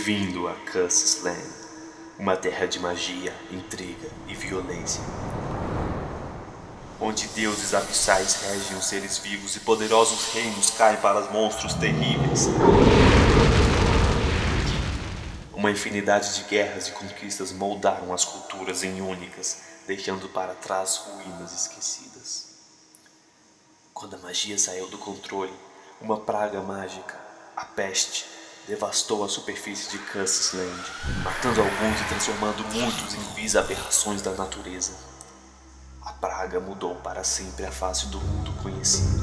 Bem-vindo a Curses Land, uma terra de magia, intriga e violência, onde deuses abissais regem os seres vivos e poderosos reinos caem para os monstros terríveis. Uma infinidade de guerras e conquistas moldaram as culturas em únicas, deixando para trás ruínas esquecidas. Quando a magia saiu do controle, uma praga mágica, a peste, devastou a superfície de Curses Land, matando alguns e transformando muitos em vis aberrações da natureza. A praga mudou para sempre a face do mundo conhecido.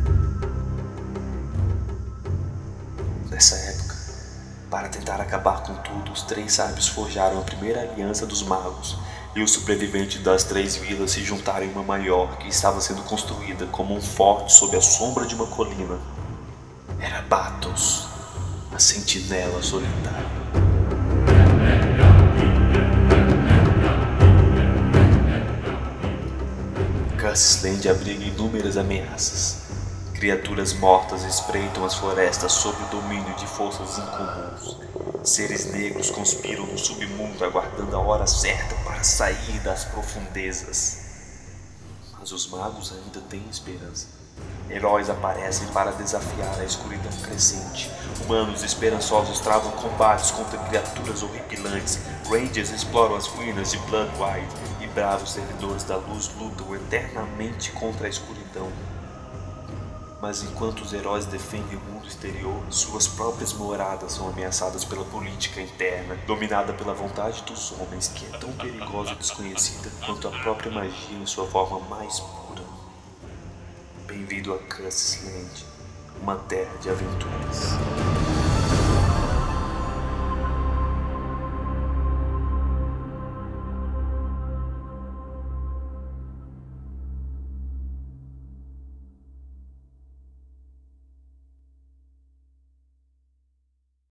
Nessa época, para tentar acabar com tudo, os três sábios forjaram a primeira aliança dos magos, e os sobreviventes das três vilas se juntaram em uma maior que estava sendo construída como um forte sob a sombra de uma colina. Era Batos, a sentinela solitária. Curses Land abriga inúmeras ameaças. Criaturas mortas espreitam as florestas sob o domínio de forças incomuns. Seres negros conspiram no submundo aguardando a hora certa para sair das profundezas. Mas os magos ainda têm esperança. Heróis aparecem para desafiar a escuridão crescente. Humanos esperançosos travam combates contra criaturas horripilantes. Rangers exploram as ruínas de Bloodwide e bravos servidores da luz lutam eternamente contra a escuridão. Mas enquanto os heróis defendem o mundo exterior, suas próprias moradas são ameaçadas pela política interna, dominada pela vontade dos homens, que é tão perigosa e desconhecida quanto a própria magia em sua forma mais pura. Bem-vindo a Curses Land, uma terra de aventuras.